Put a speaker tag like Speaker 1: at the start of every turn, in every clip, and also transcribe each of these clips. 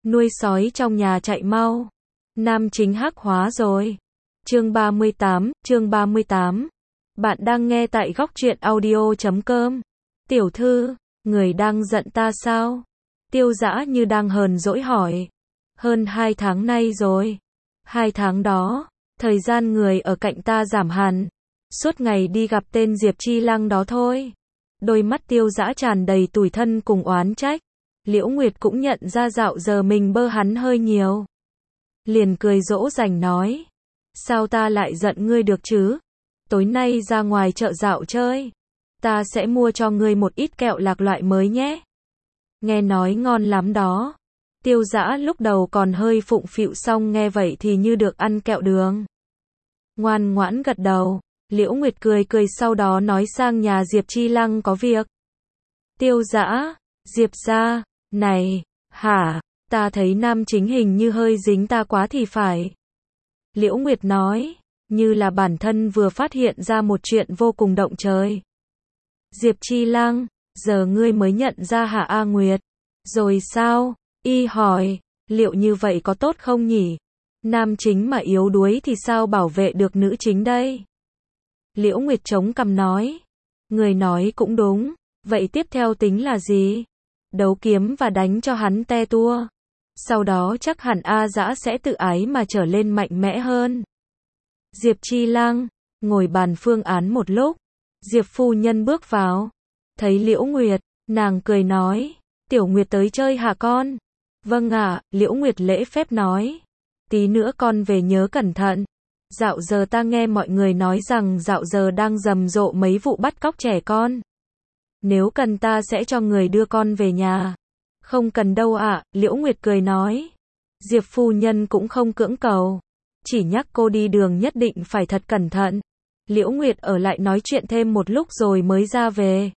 Speaker 1: nuôi sói trong nhà chạy mau. Nam chính hắc hóa rồi. Chương 38. Bạn đang nghe tại góc truyện audio.com. Tiểu thư, người đang giận ta sao? Tiêu Dã như đang hờn dỗi hỏi. Hơn 2 tháng nay rồi. 2 tháng đó, thời gian người ở cạnh ta giảm hẳn. Suốt ngày đi gặp tên Diệp Chi Lăng đó thôi. Đôi mắt Tiêu Dã tràn đầy tủi thân cùng oán trách. Liễu Nguyệt cũng nhận ra dạo giờ mình bơ hắn hơi nhiều. Liền cười dỗ dành nói. Sao ta lại giận ngươi được chứ? Tối nay ra ngoài chợ dạo chơi. Ta sẽ mua cho ngươi một ít kẹo lạc loại mới nhé. Nghe nói ngon lắm đó. Tiêu Dã lúc đầu còn hơi phụng phịu, xong nghe vậy thì như được ăn kẹo đường. Ngoan ngoãn gật đầu. Liễu Nguyệt cười cười sau đó nói sang nhà Diệp Chi Lăng có việc. Tiêu Dã, Diệp gia, này, hả, ta thấy nam chính hình như hơi dính ta quá thì phải. Liễu Nguyệt nói, như là bản thân vừa phát hiện ra một chuyện vô cùng động trời. Diệp Chi Lăng, giờ ngươi mới nhận ra hả A Nguyệt? Rồi sao? Y hỏi, liệu như vậy có tốt không nhỉ? Nam chính mà yếu đuối thì sao bảo vệ được nữ chính đây? Liễu Nguyệt chống cằm nói, người nói cũng đúng, vậy tiếp theo tính là gì? Đấu kiếm và đánh cho hắn te tua. Sau đó chắc hẳn A Dã sẽ tự ái mà trở lên mạnh mẽ hơn. Diệp Chi Lăng ngồi bàn phương án một lúc. Diệp phu nhân bước vào. Thấy Liễu Nguyệt, nàng cười nói, Tiểu Nguyệt tới chơi hả con? Vâng ạ, Liễu Nguyệt lễ phép nói. Tí nữa con về nhớ cẩn thận. Dạo giờ ta nghe mọi người nói rằng dạo giờ đang rầm rộ mấy vụ bắt cóc trẻ con. Nếu cần ta sẽ cho người đưa con về nhà. Không cần đâu ạ, Liễu Nguyệt cười nói. Diệp phu nhân cũng không cưỡng cầu. Chỉ nhắc cô đi đường nhất định phải thật cẩn thận. Liễu Nguyệt ở lại nói chuyện thêm một lúc rồi mới ra về.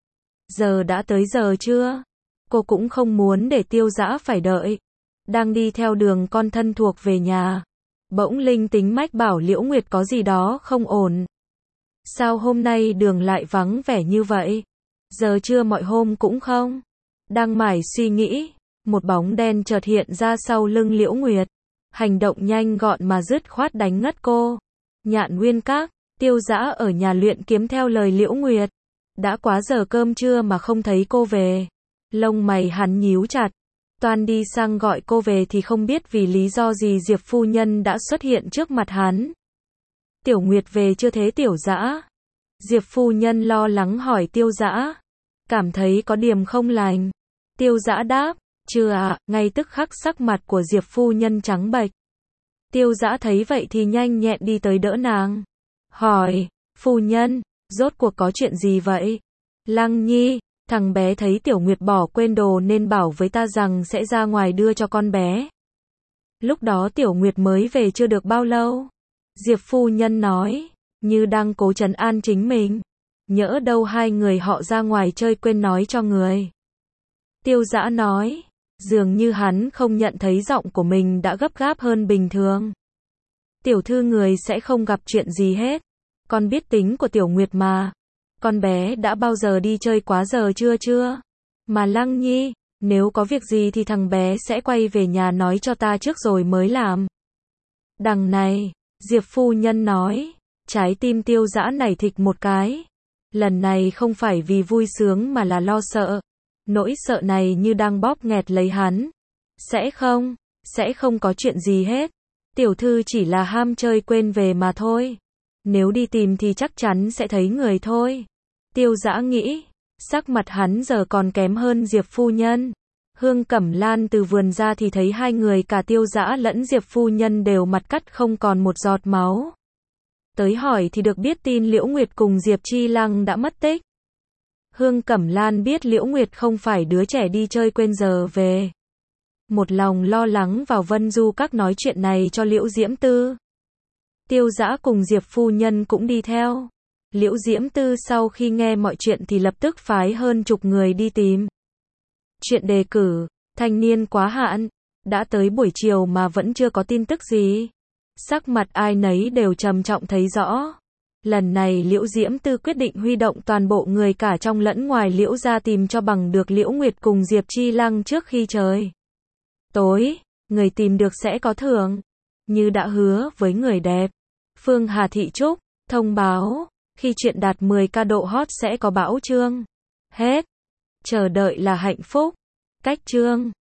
Speaker 1: Giờ đã tới giờ chưa? Cô cũng không muốn để Tiêu Dã phải đợi. Đang đi theo đường con thân thuộc về nhà. Bỗng linh tính mách bảo Liễu Nguyệt có gì đó không ổn. Sao hôm nay đường lại vắng vẻ như vậy? Giờ trưa mọi hôm cũng không? Đang mải suy nghĩ, một bóng đen chợt hiện ra sau lưng Liễu Nguyệt. Hành động nhanh gọn mà dứt khoát đánh ngất cô. Nhạn Nguyên Các, Tiêu Dã ở nhà luyện kiếm theo lời Liễu Nguyệt. Đã quá giờ cơm trưa mà không thấy cô về. Lông mày hắn nhíu chặt. Toan đi sang gọi cô về thì không biết vì lý do gì Diệp phu nhân đã xuất hiện trước mặt hắn. Tiểu Nguyệt về chưa thế Tiểu Dã? Diệp phu nhân lo lắng hỏi Tiêu Dã. Cảm thấy có điểm không lành. Tiêu Dã đáp, chưa ạ, ngay tức khắc sắc mặt của Diệp phu nhân trắng bệch. Tiêu Dã thấy vậy thì nhanh nhẹn đi tới đỡ nàng. Hỏi, phu nhân, rốt cuộc có chuyện gì vậy? Lăng Nhi, thằng bé thấy Tiểu Nguyệt bỏ quên đồ nên bảo với ta rằng sẽ ra ngoài đưa cho con bé. Lúc đó Tiểu Nguyệt mới về chưa được bao lâu. Diệp phu nhân nói, như đang cố trấn an chính mình. Nhỡ đâu hai người họ ra ngoài chơi quên nói cho người. Tiêu Dã nói, dường như hắn không nhận thấy giọng của mình đã gấp gáp hơn bình thường. Tiểu thư người sẽ không gặp chuyện gì hết. Con biết tính của Tiểu Nguyệt mà. Con bé đã bao giờ đi chơi quá giờ chưa? Mà Lăng Nhi, nếu có việc gì thì thằng bé sẽ quay về nhà nói cho ta trước rồi mới làm. Đằng này, Diệp phu nhân nói, trái tim Tiêu Dã nảy thịch một cái. Lần này không phải vì vui sướng mà là lo sợ. Nỗi sợ này như đang bóp nghẹt lấy hắn. Sẽ không có chuyện gì hết. Tiểu thư chỉ là ham chơi quên về mà thôi. Nếu đi tìm thì chắc chắn sẽ thấy người thôi. Tiêu Dã nghĩ, sắc mặt hắn giờ còn kém hơn Diệp phu nhân. Hương Cẩm Lan từ vườn ra thì thấy hai người cả Tiêu Dã lẫn Diệp phu nhân đều mặt cắt không còn một giọt máu. Tới hỏi thì được biết tin Liễu Nguyệt cùng Diệp Chi Lăng đã mất tích. Hương Cẩm Lan biết Liễu Nguyệt không phải đứa trẻ đi chơi quên giờ về. Một lòng lo lắng vào Vân Du Các nói chuyện này cho Liễu Diễm Tư. Tiêu Dã cùng Diệp phu nhân cũng đi theo. Liễu Diễm Tư sau khi nghe mọi chuyện thì lập tức phái hơn chục người đi tìm. Chuyện đề cử, thanh niên quá hạn, đã tới buổi chiều mà vẫn chưa có tin tức gì. Sắc mặt ai nấy đều trầm trọng thấy rõ. Lần này Liễu Diễm Tư quyết định huy động toàn bộ người cả trong lẫn ngoài Liễu gia tìm cho bằng được Liễu Nguyệt cùng Diệp Chi Lăng trước khi trời Tối, người tìm được sẽ có thưởng. Như đã hứa với người đẹp. Phương Hà Thị Trúc, thông báo, khi chuyện đạt 10k độ hot sẽ có bão chương. Hết. Chờ đợi là hạnh phúc. Cách chương.